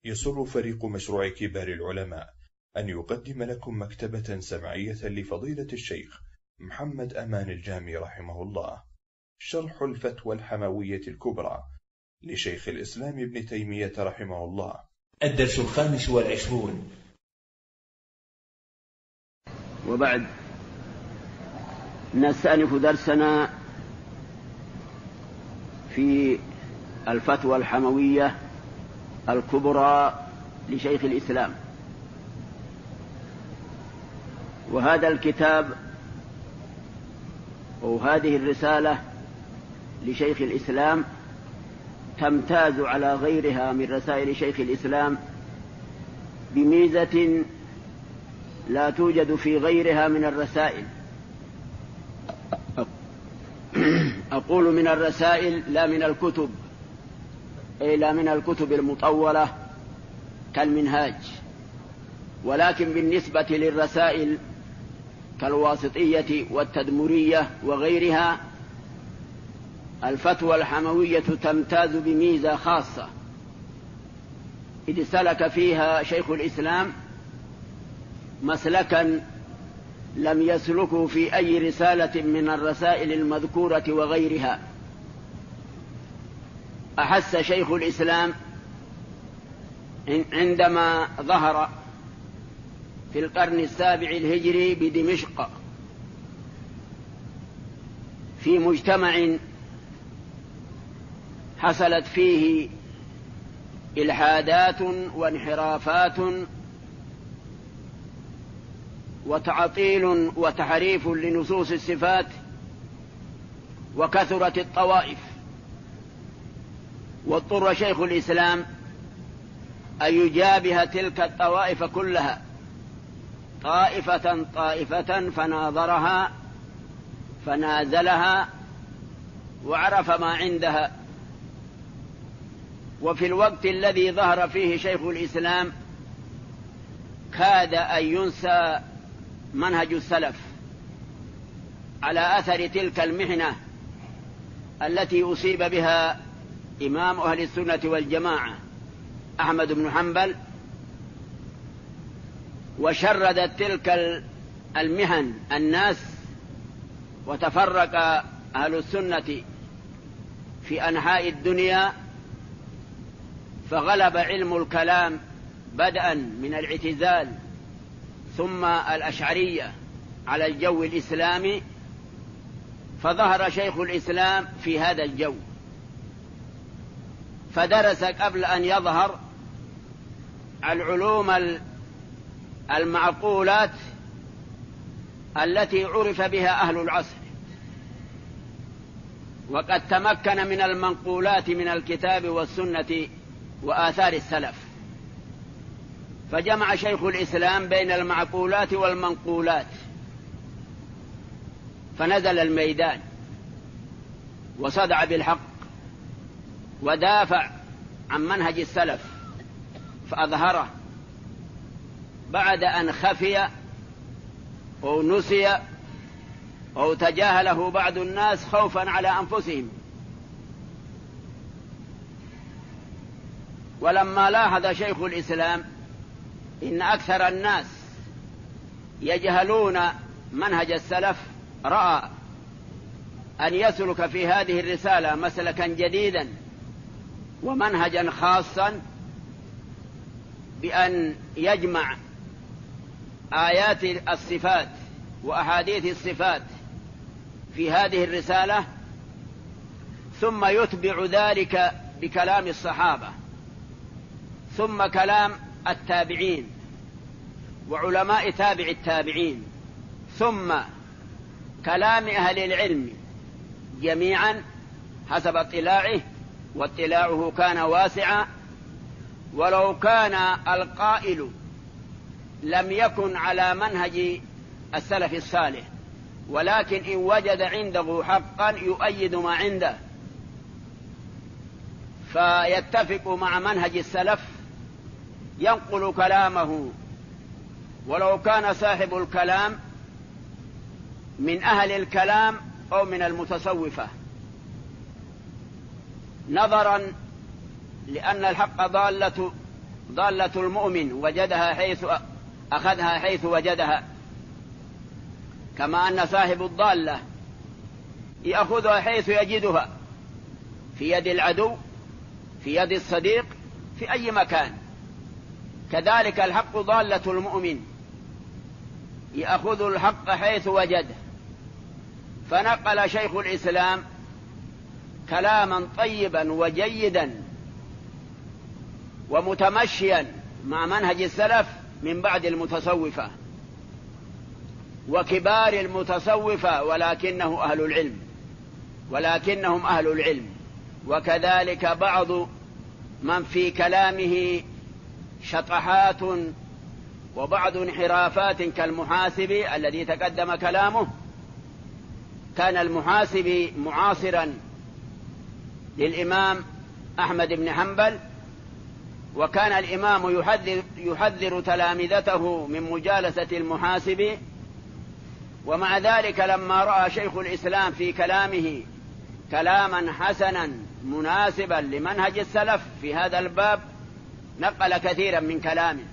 يسر فريق مشروع كبار العلماء أن يقدم لكم مكتبة سمعية لفضيلة الشيخ محمد أمان الجامي رحمه الله، شرح الفتوى الحموية الكبرى لشيخ الإسلام ابن تيمية رحمه الله. الدرس 25. وبعد، نستأنف درسنا في الفتوى الحموية الكبرى لشيخ الإسلام. وهذا الكتاب وهذه الرسالة لشيخ الإسلام تمتاز على غيرها من رسائل شيخ الإسلام بميزة لا توجد في غيرها من الرسائل. أقول من الرسائل لا من الكتب، أي لا من الكتب المطولة كالمنهاج، ولكن بالنسبة للرسائل كالواسطية والتدمرية وغيرها، الفتوى الحموية تمتاز بميزة خاصة، إذ سلك فيها شيخ الإسلام مسلكا لم يسلكه في أي رسالة من الرسائل المذكورة وغيرها. أحس شيخ الإسلام عندما ظهر في القرن السابع الهجري بدمشق في مجتمع حصلت فيه إلحادات وانحرافات وتعطيل وتحريف لنصوص الصفات، وكثرت الطوائف، واضطر شيخ الإسلام أن يجابه تلك الطوائف كلها طائفة طائفة، فناظرها فنازلها وعرف ما عندها. وفي الوقت الذي ظهر فيه شيخ الإسلام كاد أن ينسى منهج السلف على أثر تلك المحنة التي أصيب بها إمام أهل السنة والجماعة أحمد بن حنبل، وشردت تلك المحن الناس، وتفرق أهل السنة في أنحاء الدنيا، فغلب علم الكلام بدءا من الاعتزال ثم الأشعرية على الجو الإسلامي، فظهر شيخ الإسلام في هذا الجو، فدرس قبل أن يظهر العلوم المعقولات التي عرف بها أهل العصر، وقد تمكن من المنقولات من الكتاب والسنة وآثار السلف، فجمع شيخ الإسلام بين المعقولات والمنقولات، فنزل الميدان وصدع بالحق ودافع عن منهج السلف فأظهره بعد أن خفي أو نسي أو تجاهله بعض الناس خوفا على أنفسهم. ولما لاحظ شيخ الإسلام إن أكثر الناس يجهلون منهج السلف، رأى أن يسلك في هذه الرسالة مسلكا جديدا ومنهجا خاصا، بأن يجمع آيات الصفات وأحاديث الصفات في هذه الرسالة، ثم يتبع ذلك بكلام الصحابة، ثم كلام التابعين وعلماء تابع التابعين، ثم كلام أهل العلم جميعا حسب اطلاعه، واطلاعه كان واسعا. ولو كان القائل لم يكن على منهج السلف الصالح، ولكن إن وجد عنده حقا يؤيد ما عنده فيتفق مع منهج السلف ينقل كلامه، ولو كان صاحب الكلام من أهل الكلام أو من المتصوفة، نظرا لأن الحق ضالة ضالة المؤمن وجدها حيث أخذها حيث وجدها، كما أن صاحب الضالة يأخذها حيث يجدها، في يد العدو، في يد الصديق، في أي مكان. كذلك الحق ضالة المؤمن، يأخذ الحق حيث وجده. فنقل شيخ الإسلام كلاما طيبا وجيدا ومتمشيا مع منهج السلف من بعد المتصوفة وكبار المتصوفة، ولكنهم أهل العلم، وكذلك بعض من في كلامه شطحات وبعض انحرافات كالمحاسبي الذي تقدم كلامه. كان المحاسبي معاصرا للإمام أحمد بن حنبل، وكان الإمام يحذر تلامذته من مجالسة المحاسبي، ومع ذلك لما رأى شيخ الإسلام في كلامه كلاما حسنا مناسبا لمنهج السلف في هذا الباب نقل كثيرا من كلامه.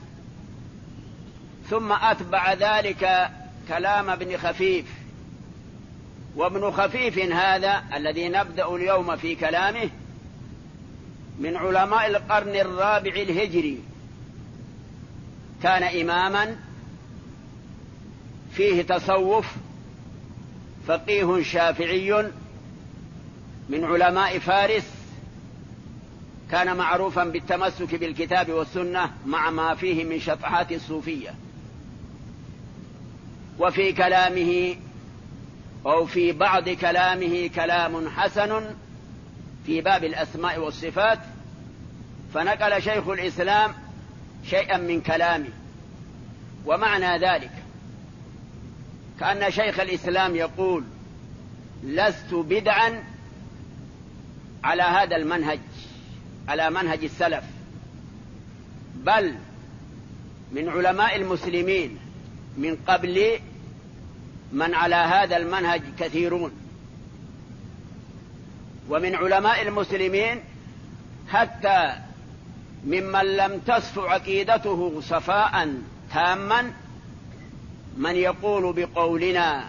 ثم أتبع ذلك كلام ابن خفيف، وابن خفيف هذا الذي نبدأ اليوم في كلامه من علماء القرن الرابع الهجري، كان إماما فيه تصوف، فقيه شافعي من علماء فارس، كان معروفا بالتمسك بالكتاب والسنة مع ما فيه من شطحات الصوفية. وفي كلامه أو في بعض كلامه كلام حسن في باب الأسماء والصفات، فنقل شيخ الإسلام شيئا من كلامه. ومعنى ذلك كأن شيخ الإسلام يقول: لست بدعا على هذا المنهج، على منهج السلف، بل من علماء المسلمين من قبل من على هذا المنهج كثيرون، ومن علماء المسلمين حتى ممن لم تصف عقيدته صفاء تاما من يقول بقولنا،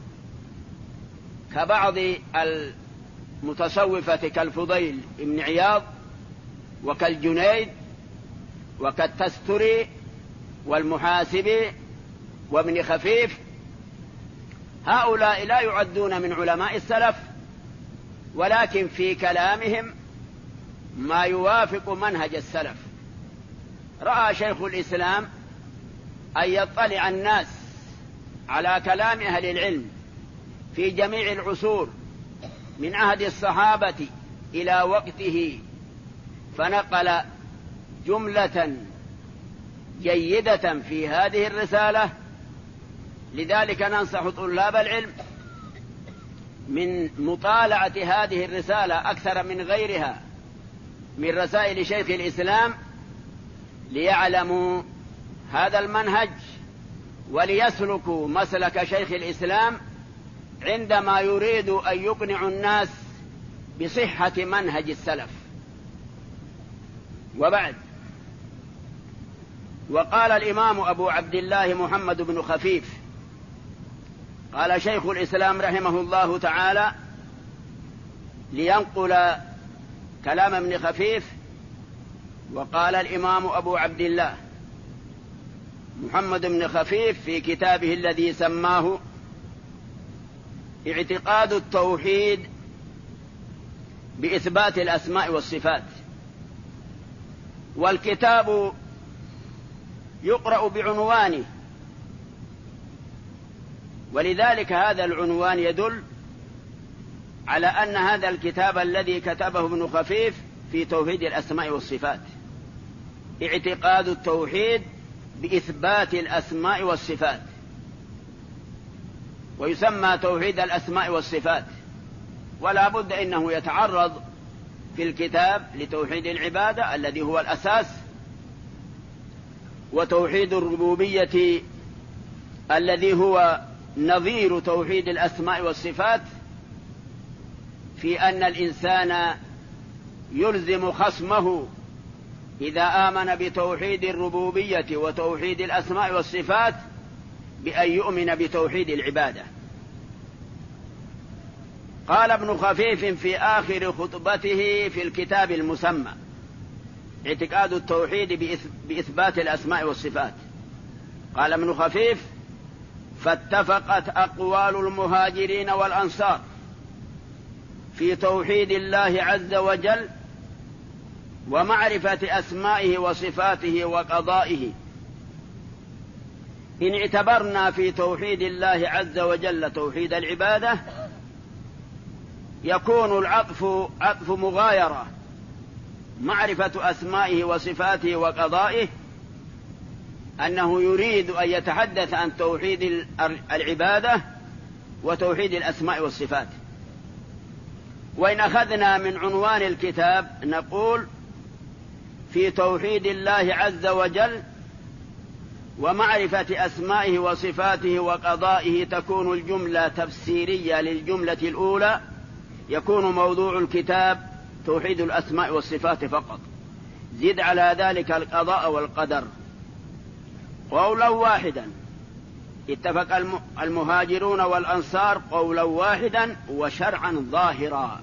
كبعض المتصوفة كالفضيل بن عياض وكالجنيد وكالتستري والمحاسبي وابن خفيف. هؤلاء لا يعدون من علماء السلف، ولكن في كلامهم ما يوافق منهج السلف. رأى شيخ الإسلام أن يطلع الناس على كلام أهل العلم في جميع العصور من عهد الصحابة إلى وقته، فنقل جملة جيدة في هذه الرسالة. لذلك ننصح طلاب العلم من مطالعة هذه الرسالة أكثر من غيرها من رسائل شيخ الإسلام، ليعلموا هذا المنهج وليسلكوا مسلك شيخ الإسلام عندما يريد أن يقنع الناس بصحة منهج السلف. وبعد، وقال الإمام أبو عبد الله محمد بن خفيف، قال شيخ الإسلام رحمه الله تعالى لينقل كلام ابن خفيف، وقال الإمام أبو عبد الله محمد بن خفيف في كتابه الذي سماه اعتقاد التوحيد بإثبات الأسماء والصفات، والكتاب يقرأ بعنوانه، ولذلك هذا العنوان يدل على أن هذا الكتاب الذي كتبه ابن خفيف في توحيد الأسماء والصفات، اعتقاد التوحيد بإثبات الأسماء والصفات، ويسمى توحيد الأسماء والصفات. ولا بد إنه يتعرض في الكتاب لتوحيد العبادة الذي هو الأساس، وتوحيد الربوبية الذي هو نظير توحيد الأسماء والصفات، في أن الإنسان يلزم خصمه إذا آمن بتوحيد الربوبية وتوحيد الأسماء والصفات بأن يؤمن بتوحيد العبادة. قال ابن خفيف في آخر خطبته في الكتاب المسمى اعتقاد التوحيد بإثبات الأسماء والصفات، قال ابن خفيف: فاتفقت أقوال المهاجرين والأنصار في توحيد الله عز وجل ومعرفة أسمائه وصفاته وقضائه. إن اعتبرنا في توحيد الله عز وجل توحيد العبادة يكون العطف عطف مغايرة، معرفة أسمائه وصفاته وقضائه، أنه يريد أن يتحدث عن توحيد العبادة وتوحيد الأسماء والصفات. وإن أخذنا من عنوان الكتاب نقول: في توحيد الله عز وجل ومعرفة أسمائه وصفاته وقضائه تكون الجملة تفسيرية للجملة الأولى، يكون موضوع الكتاب توحيد الأسماء والصفات فقط، زد على ذلك القضاء والقدر. قولا واحدا اتفق المهاجرون والأنصار قولا واحدا وشرعا ظاهرا.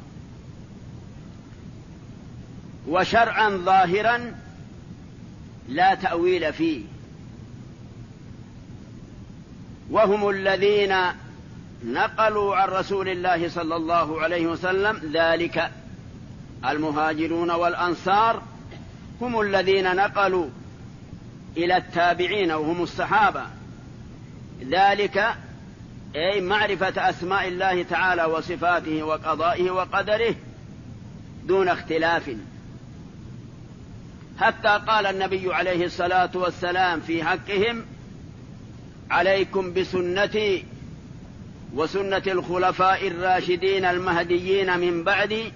وشرعا ظاهرا لا تأويل فيه، وهم الذين نقلوا عن رسول الله صلى الله عليه وسلم ذلك. المهاجرون والأنصار هم الذين نقلوا إلى التابعين وهم الصحابة ذلك، أي معرفة أسماء الله تعالى وصفاته وقضائه وقدره دون اختلاف، حتى قال النبي عليه الصلاة والسلام في حقهم: عليكم بسنتي وسنة الخلفاء الراشدين المهديين من بعدي.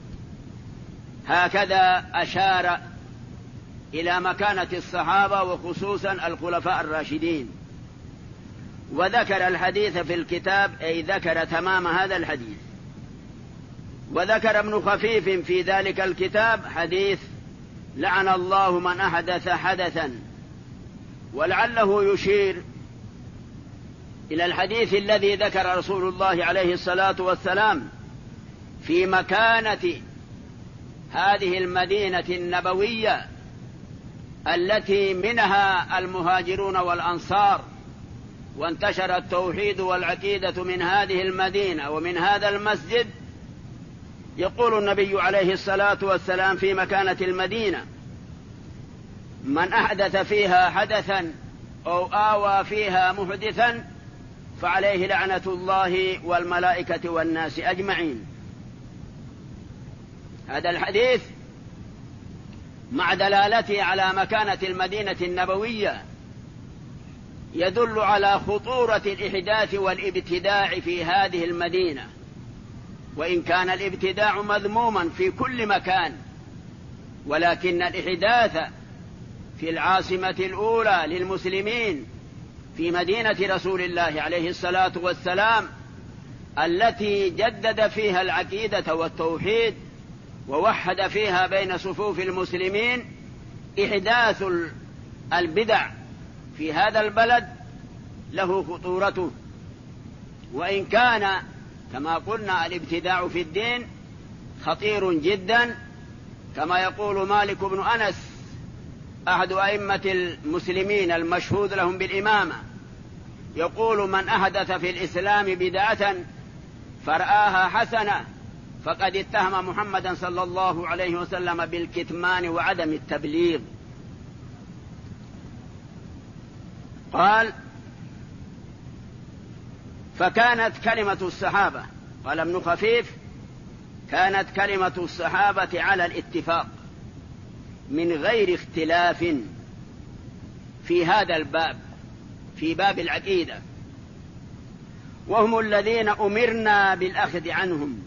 هكذا أشار إلى مكانة الصحابة وخصوصا الخلفاء الراشدين، وذكر الحديث في الكتاب، أي ذكر تمام هذا الحديث. وذكر ابن خفيف في ذلك الكتاب حديث: لعن الله من أحدث حدثا، ولعله يشير إلى الحديث الذي ذكر رسول الله عليه الصلاة والسلام في مكانة هذه المدينة النبوية التي منها المهاجرون والأنصار، وانتشر التوحيد والعقيدة من هذه المدينة ومن هذا المسجد. يقول النبي عليه الصلاة والسلام في مكانة المدينة: من أحدث فيها حدثا أو آوى فيها محدثا فعليه لعنة الله والملائكة والناس أجمعين. هذا الحديث مع دلالته على مكانة المدينة النبوية يدل على خطورة الإحداث والابتداع في هذه المدينة، وإن كان الابتداع مذموما في كل مكان، ولكن الإحداث في العاصمة الأولى للمسلمين في مدينة رسول الله عليه الصلاة والسلام التي جدد فيها العقيدة والتوحيد ووحد فيها بين صفوف المسلمين، إحداث البدع في هذا البلد له خطورته. وإن كان كما قلنا الابتداع في الدين خطير جدا، كما يقول مالك بن أنس أحد أئمة المسلمين المشهود لهم بالإمامة، يقول: من أحدث في الإسلام بدعة فرآها حسنة فقد اتهم محمدا صلى الله عليه وسلم بالكتمان وعدم التبليغ. قال: فكانت كلمة الصحابة، قال ابن خفيف: كانت كلمة الصحابة على الاتفاق من غير اختلاف في هذا الباب، في باب العقيدة، وهم الذين أمرنا بالأخذ عنهم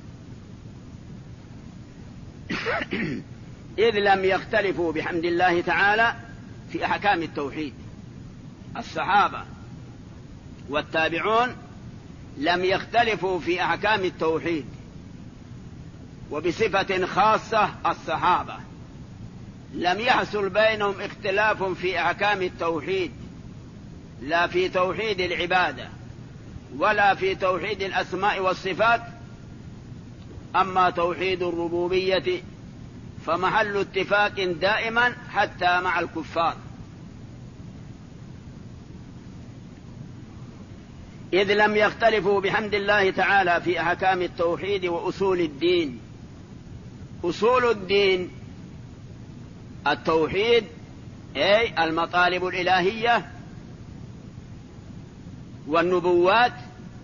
إذ لم يختلفوا بحمد الله تعالى في أحكام التوحيد. الصحابة والتابعون لم يختلفوا في أحكام التوحيد، وبصفة خاصة الصحابة لم يحصل بينهم اختلاف في أحكام التوحيد، لا في توحيد العبادة ولا في توحيد الأسماء والصفات. أما توحيد الربوبية فمحل اتفاق دائما حتى مع الكفار، إذ لم يختلفوا بحمد الله تعالى في أحكام التوحيد وأصول الدين. أصول الدين التوحيد، أي المطالب الإلهية والنبوات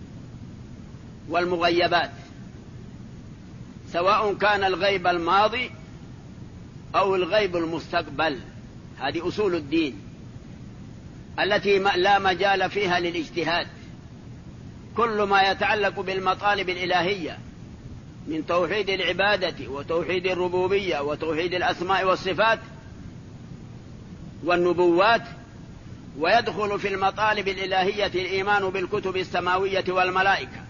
والمغيبات، سواء كان الغيب الماضي أو الغيب المستقبل. هذه أصول الدين التي لا مجال فيها للاجتهاد. كل ما يتعلق بالمطالب الإلهية من توحيد العبادة وتوحيد الربوبية وتوحيد الأسماء والصفات والنبوات، ويدخل في المطالب الإلهية الإيمان بالكتب السماوية والملائكة،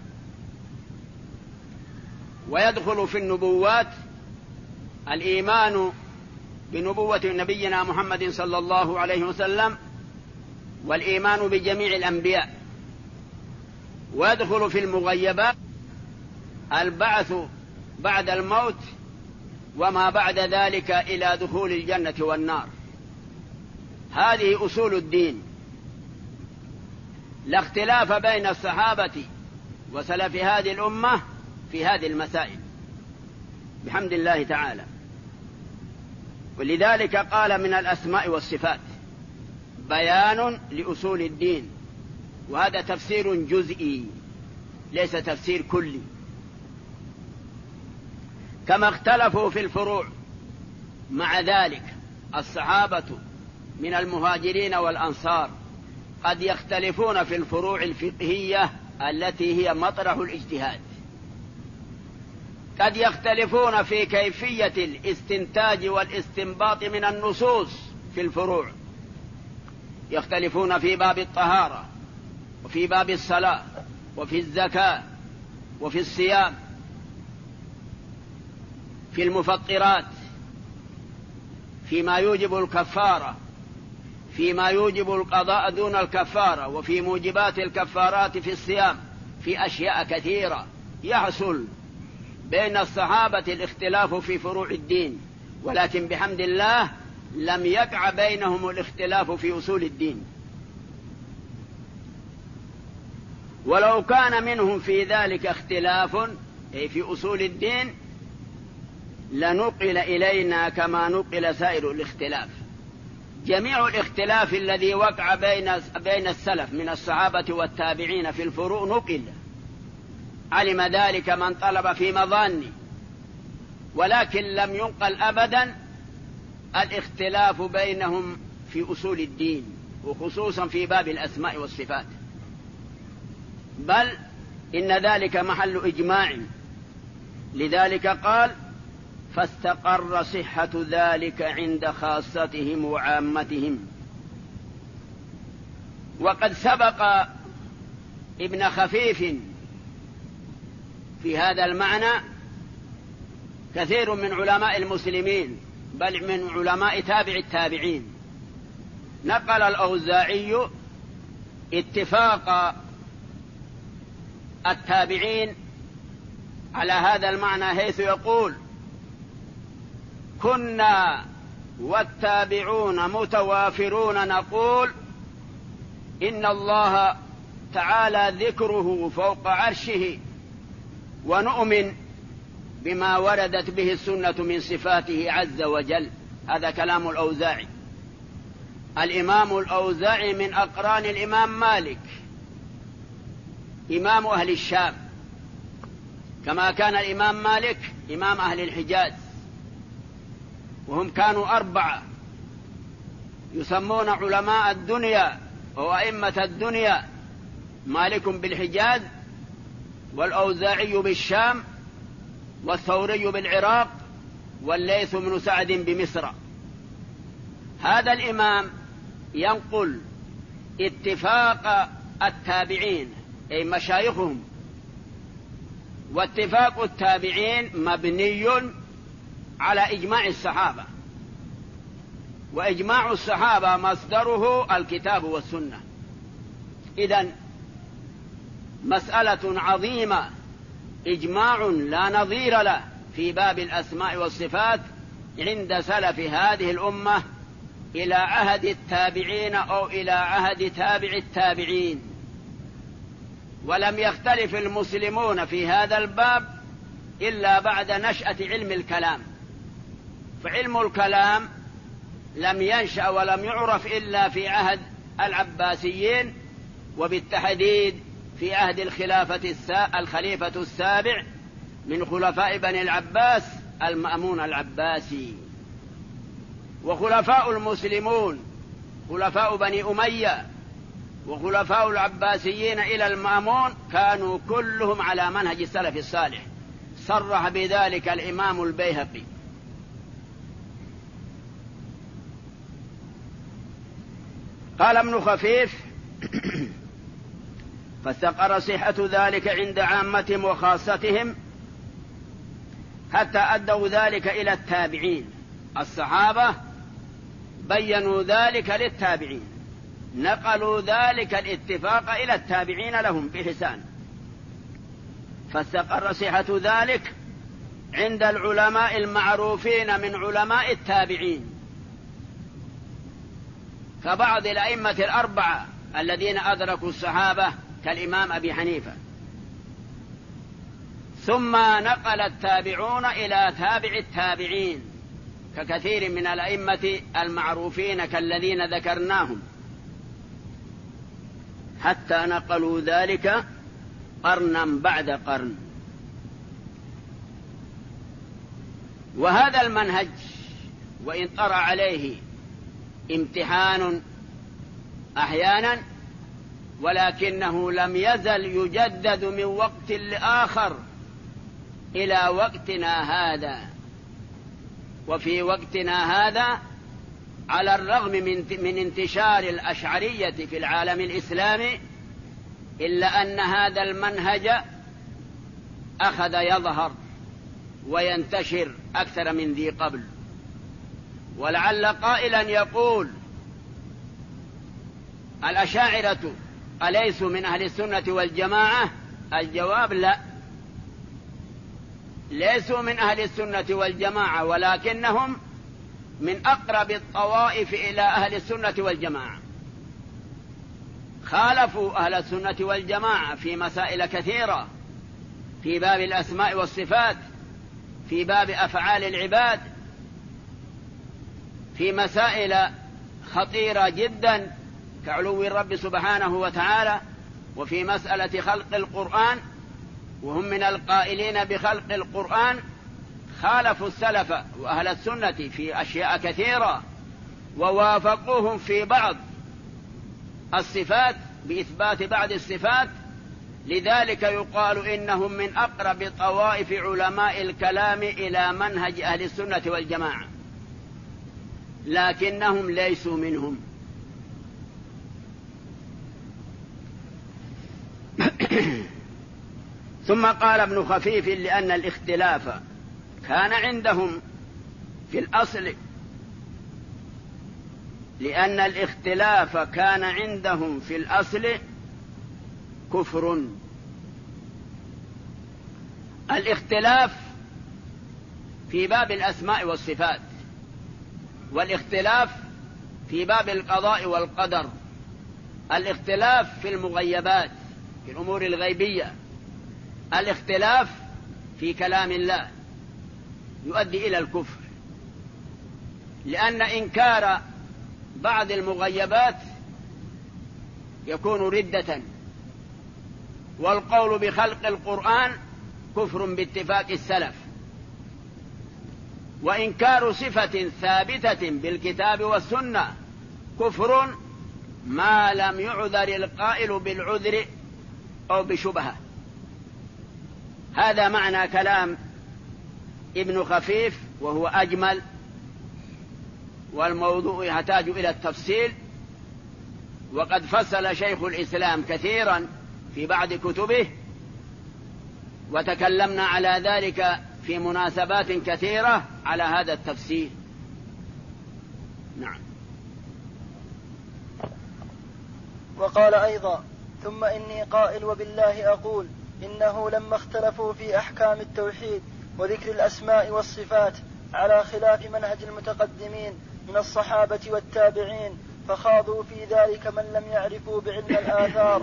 ويدخل في النبوات الإيمان بنبوة نبينا محمد صلى الله عليه وسلم والإيمان بجميع الأنبياء، ويدخل في المغيبات البعث بعد الموت وما بعد ذلك إلى دخول الجنة والنار. هذه أصول الدين. لا اختلاف بين الصحابة وسلف هذه الأمة في هذه المسائل بحمد الله تعالى. ولذلك قال من الأسماء والصفات بيان لأصول الدين، وهذا تفسير جزئي ليس تفسير كلي. كما اختلفوا في الفروع، مع ذلك الصحابة من المهاجرين والأنصار قد يختلفون في الفروع الفقهية التي هي مطرح الاجتهاد. قد يختلفون في كيفية الاستنتاج والاستنباط من النصوص في الفروع، يختلفون في باب الطهارة وفي باب الصلاة وفي الزكاة وفي الصيام، في المفطرات، فيما يوجب الكفارة، فيما يوجب القضاء دون الكفارة، وفي موجبات الكفارات في الصيام، في أشياء كثيرة. يحصل بين الصحابة الاختلاف في فروع الدين، ولكن بحمد الله لم يقع بينهم الاختلاف في أصول الدين. ولو كان منهم في ذلك اختلاف أي في أصول الدين لنقل إلينا كما نقل سائر الاختلاف. جميع الاختلاف الذي وقع بين السلف من الصحابة والتابعين في الفروع نقل، علم ذلك من طلب في مظانه، ولكن لم ينقل أبدا الاختلاف بينهم في أصول الدين، وخصوصا في باب الأسماء والصفات، بل إن ذلك محل إجماع. لذلك قال فاستقر صحة ذلك عند خاصتهم وعامتهم. وقد سبق ابن خفيف في هذا المعنى كثير من علماء المسلمين، بل من علماء تابع التابعين. نقل الأوزاعي اتفاق التابعين على هذا المعنى، حيث يقول كنا والتابعون متوافرون نقول إن الله تعالى ذكره فوق عرشه، ونؤمن بما وردت به السنة من صفاته عز وجل. هذا كلام الأوزاعي. الإمام الأوزاعي من أقران الإمام مالك، إمام أهل الشام، كما كان الإمام مالك إمام أهل الحجاز، وهم كانوا 4 يسمون علماء الدنيا وأئمة الدنيا: مالك بالحجاز، والأوزاعي بالشام، والثوري بالعراق، والليث بن سعد بمصر. هذا الإمام ينقل اتفاق التابعين أي مشايخهم، واتفاق التابعين مبني على إجماع الصحابة، وإجماع الصحابة مصدره الكتاب والسنة. إذن مسألة عظيمة، إجماع لا نظير له في باب الأسماء والصفات عند سلف هذه الأمة إلى عهد التابعين أو إلى عهد تابع التابعين. ولم يختلف المسلمون في هذا الباب إلا بعد نشأة علم الكلام، فعلم الكلام لم ينشأ ولم يعرف إلا في عهد العباسيين، وبالتحديد في عهد الخليفة السابع من خلفاء بني العباس المأمون العباسي. وخلفاء المسلمون خلفاء بني أمية وخلفاء العباسيين إلى المأمون كانوا كلهم على منهج السلف الصالح، صرح بذلك الإمام البيهقي. قال ابن خفيف: فاستقر صحة ذلك عند عامتهم وخاصتهم حتى أدوا ذلك إلى التابعين. الصحابة بيّنوا ذلك للتابعين، نقلوا ذلك الاتفاق إلى التابعين لهم بإحسان، فاستقر صحة ذلك عند العلماء المعروفين من علماء التابعين كبعض الأئمة الأربعة الذين أدركوا الصحابة كالإمام أبي حنيفة. ثم نقل التابعون إلى تابع التابعين ككثير من الأئمة المعروفين كالذين ذكرناهم، حتى نقلوا ذلك قرنا بعد قرن. وهذا المنهج وإن طرأ عليه امتحان أحيانا، ولكنه لم يزل يجدد من وقت لآخر إلى وقتنا هذا. وفي وقتنا هذا على الرغم من انتشار الأشعرية في العالم الإسلامي، إلا أن هذا المنهج أخذ يظهر وينتشر أكثر من ذي قبل. ولعل قائلا يقول: الأشاعرة أليسوا من أهل السنة والجماعة؟ الجواب: لا، ليسوا من أهل السنة والجماعة، ولكنهم من أقرب الطوائف إلى أهل السنة والجماعة. خالفوا أهل السنة والجماعة في مسائل كثيرة، في باب الأسماء والصفات، في باب أفعال العباد، في مسائل خطيرة جدا كعلو الرب سبحانه وتعالى، وفي مسألة خلق القرآن، وهم من القائلين بخلق القرآن. خالفوا السلف وأهل السنة في أشياء كثيرة، ووافقوهم في بعض الصفات بإثبات بعض الصفات. لذلك يقال إنهم من أقرب طوائف علماء الكلام إلى منهج أهل السنة والجماعة، لكنهم ليسوا منهم. ثم قال ابن خفيف: لأن الاختلاف كان عندهم في الأصل، لأن الاختلاف كان عندهم في الأصل كفر. الاختلاف في باب الأسماء والصفات، والاختلاف في باب القضاء والقدر، الاختلاف في المغيبات في الأمور الغيبية، الاختلاف في كلام الله يؤدي إلى الكفر، لأن إنكار بعض المغيبات يكون ردة، والقول بخلق القرآن كفر باتفاق السلف، وإنكار صفة ثابتة بالكتاب والسنة كفر ما لم يعذر القائل بالعذر أو بشبهة. هذا معنى كلام ابن خفيف، وهو أجمل، والموضوع يحتاج إلى التفصيل، وقد فصل شيخ الإسلام كثيرا في بعض كتبه، وتكلمنا على ذلك في مناسبات كثيرة على هذا التفسير. نعم. وقال أيضا: ثم إني قائل وبالله أقول إنه لما اختلفوا في أحكام التوحيد وذكر الأسماء والصفات على خلاف منهج المتقدمين من الصحابة والتابعين فخاضوا في ذلك من لم يعرفوا بعلم الآثار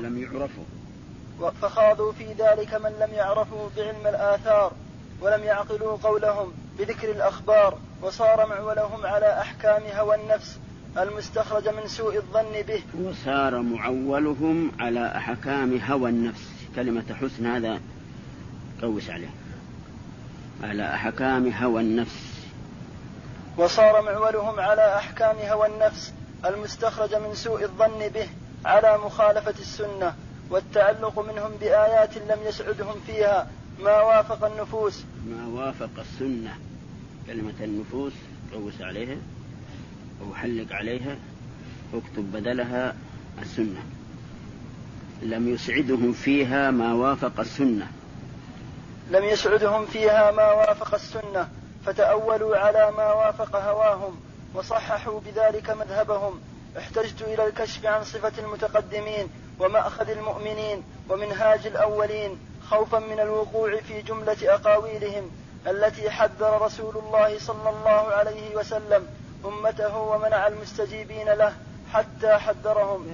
ولم يعقلوا قولهم بذكر الأخبار، وصار معولهم على أحكام هوى النفس المستخرج من سوء الظن به. وصار معولهم على أحكام هوى النفس، كلمة حسن هذا قوس عليه، على أحكام هوى النفس. وصار معولهم على أحكام هوى النفس المستخرج من سوء الظن به على مخالفة السنة، والتعلق منهم بآيات لم يسعدهم فيها ما وافق النفوس. ما وافق السنة، كلمة النفوس قوس عليها أو حلق عليها واكتب بدلها السنة. لم يسعدهم فيها ما وافق السنة، لم يسعدهم فيها ما وافق السنة، فتأولوا على ما وافق هواهم وصححوا بذلك مذهبهم. احتجت إلى الكشف عن صفة المتقدمين ومأخذ المؤمنين ومنهاج الأولين خوفا من الوقوع في جملة أقاويلهم التي حذر رسول الله صلى الله عليه وسلم أمته ومنع المستجيبين له حتى حذرهم.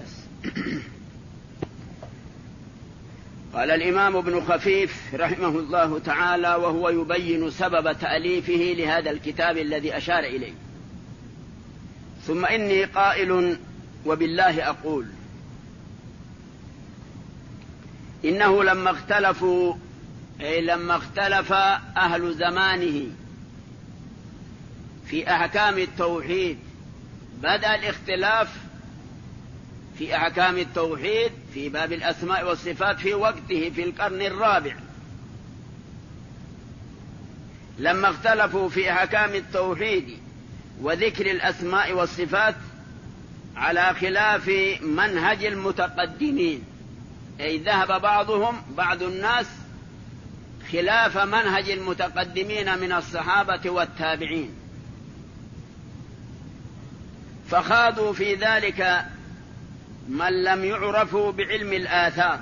قال الإمام ابن خفيف رحمه الله تعالى وهو يبين سبب تأليفه لهذا الكتاب الذي أشار إليه: ثم إني قائل وبالله أقول إنه لما اختلف أهل زمانه في أحكام التوحيد، بدأ الاختلاف في أحكام التوحيد في باب الأسماء والصفات في وقته في القرن الرابع. لما اختلفوا في أحكام التوحيد وذكر الأسماء والصفات على خلاف منهج المتقدمين، أي ذهب بعض الناس خلاف منهج المتقدمين من الصحابة والتابعين، فخاضوا في ذلك من لم يعرفوا بعلم الآثار.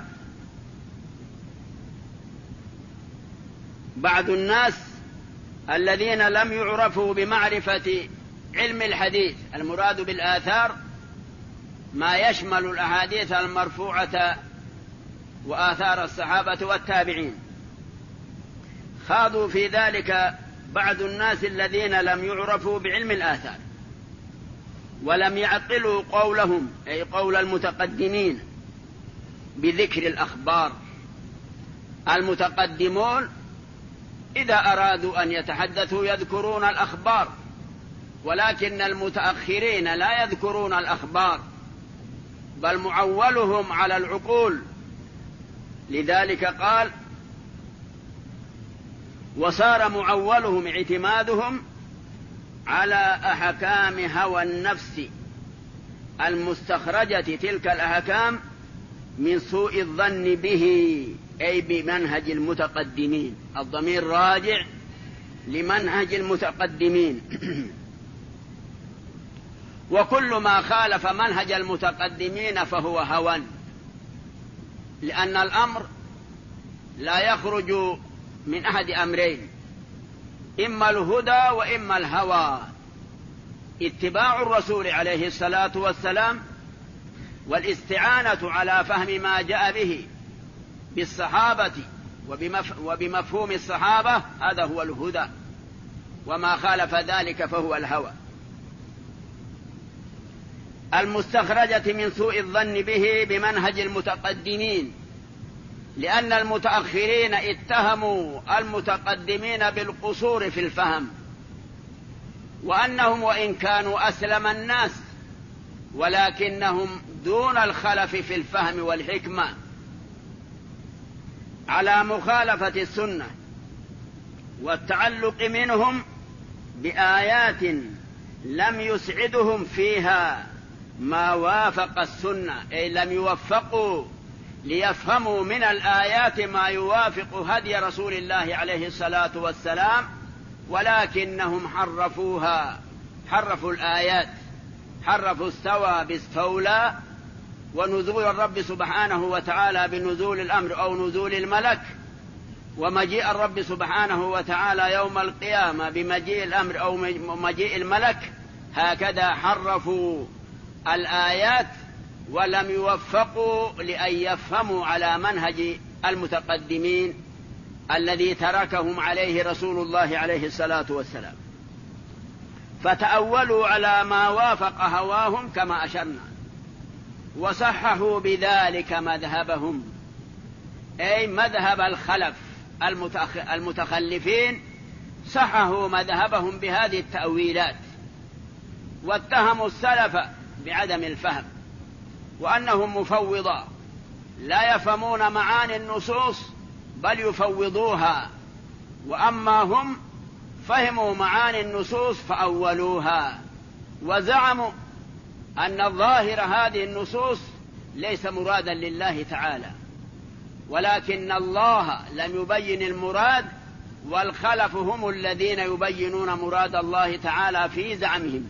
بعض الناس الذين لم يعرفوا بمعرفة علم الحديث، المراد بالآثار ما يشمل الأحاديث المرفوعة وآثار الصحابة والتابعين، خاضوا في ذلك بعض الناس الذين لم يعرفوا بعلم الآثار ولم يعقلوا قولهم، أي قول المتقدمين، بذكر الأخبار. المتقدمون إذا أرادوا أن يتحدثوا يذكرون الأخبار، ولكن المتأخرين لا يذكرون الأخبار، بل معولهم على العقول. لذلك قال: وصار معولهم اعتمادهم على أحكام هوى النفس المستخرجة تلك الأحكام من سوء الظن به، أي بمنهج المتقدمين. الضمير راجع لمنهج المتقدمين. وكل ما خالف منهج المتقدمين فهو هوى، لأن الأمر لا يخرج من أحد أمرين: إما الهدى وإما الهوى. اتباع الرسول عليه الصلاة والسلام والاستعانة على فهم ما جاء به بالصحابة وبمفهوم الصحابة، هذا هو الهدى، وما خالف ذلك فهو الهوى المستخرجة من سوء الظن به بمنهج المتقدمين، لأن المتأخرين اتهموا المتقدمين بالقصور في الفهم، وأنهم وإن كانوا أسلم الناس ولكنهم دون الخلف في الفهم والحكمة، على مخالفة السنة والتعلق منهم بآيات لم يسعدهم فيها ما وافق السنة، أي لم يوفقوا ليفهموا من الآيات ما يوافق هدي رسول الله عليه الصلاة والسلام، ولكنهم حرفوا الآيات حرفوا استوى باستولى، ونزول الرب سبحانه وتعالى بنزول الأمر أو نزول الملك، ومجيء الرب سبحانه وتعالى يوم القيامة بمجيء الأمر أو مجيء الملك. هكذا حرفوا الآيات ولم يوفقوا لأن يفهموا على منهج المتقدمين الذي تركهم عليه رسول الله عليه الصلاة والسلام، فتأولوا على ما وافق هواهم كما أشرنا، وصححوا بذلك مذهبهم، أي مذهب الخلف المتخلفين، صححوا مذهبهم بهذه التأويلات، واتهموا السلف بعدم الفهم وأنهم مفوضة لا يفهمون معاني النصوص بل يفوضوها، وأما هم فهموا معاني النصوص فأولوها، وزعموا أن ظاهر هذه النصوص ليس مرادا لله تعالى، ولكن الله لم يبين المراد، والخلف هم الذين يبينون مراد الله تعالى في زعمهم.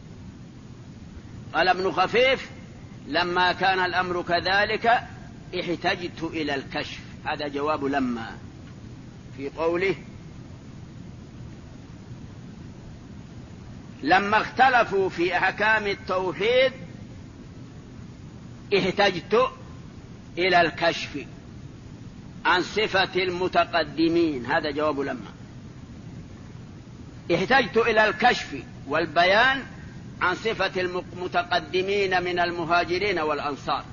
قال ابن خفيف: لما كان الأمر كذلك احتجت إلى الكشف. هذا جواب لما في قوله: لما اختلفوا في أحكام التوحيد احتجت إلى الكشف عن صفة المتقدمين. هذا جواب لما. احتجت إلى الكشف والبيان عن صفة المتقدمين من المهاجرين والأنصار،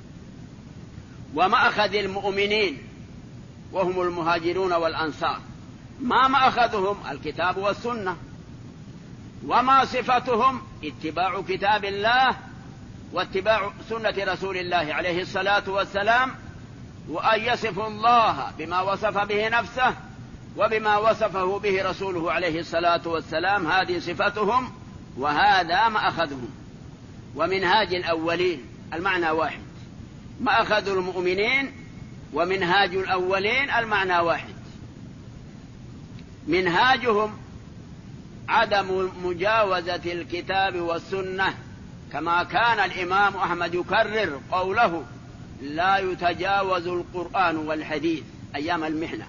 ومأخذ المؤمنين وهم المهاجرون والأنصار، ما مأخذهم الكتاب والسنة، وما صفتهم اتباع كتاب الله واتباع سنة رسول الله عليه الصلاة والسلام، وأن يصفوا الله بما وصف به نفسه وبما وصفه به رسوله عليه الصلاة والسلام. هذه صفتهم وهذا مأخذهم. ومنهاج الأولين المعنى واحد، مأخذ المؤمنين ومنهاج الأولين المعنى واحد. منهاجهم عدم مجاوزة الكتاب والسنة، كما كان الإمام أحمد يكرر قوله: لا يتجاوز القرآن والحديث أيام المحنة.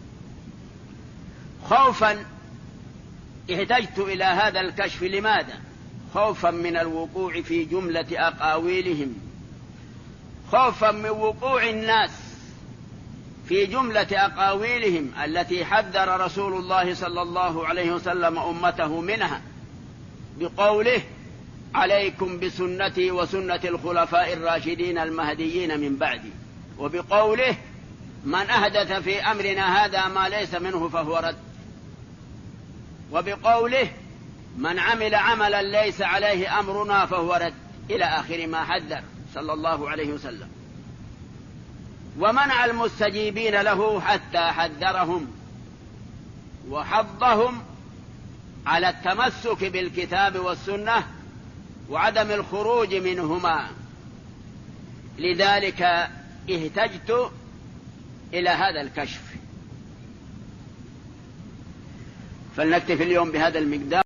خوفا احتجت إلى هذا الكشف. لماذا؟ خوفا من الوقوع في جملة أقاويلهم، خوفا من وقوع الناس في جملة أقاويلهم التي حذر رسول الله صلى الله عليه وسلم أمته منها بقوله: عليكم بسنتي وسنة الخلفاء الراشدين المهديين من بعدي، وبقوله: من أحدث في أمرنا هذا ما ليس منه فهو رد، وبقوله: من عمل عملا ليس عليه أمرنا فهو رد، إلى آخر ما حذر صلى الله عليه وسلم. ومنع المستجيبين له حتى حذرهم وحضهم على التمسك بالكتاب والسنة وعدم الخروج منهما. لذلك احتجت إلى هذا الكشف. فلنكتفي اليوم بهذا المقدار.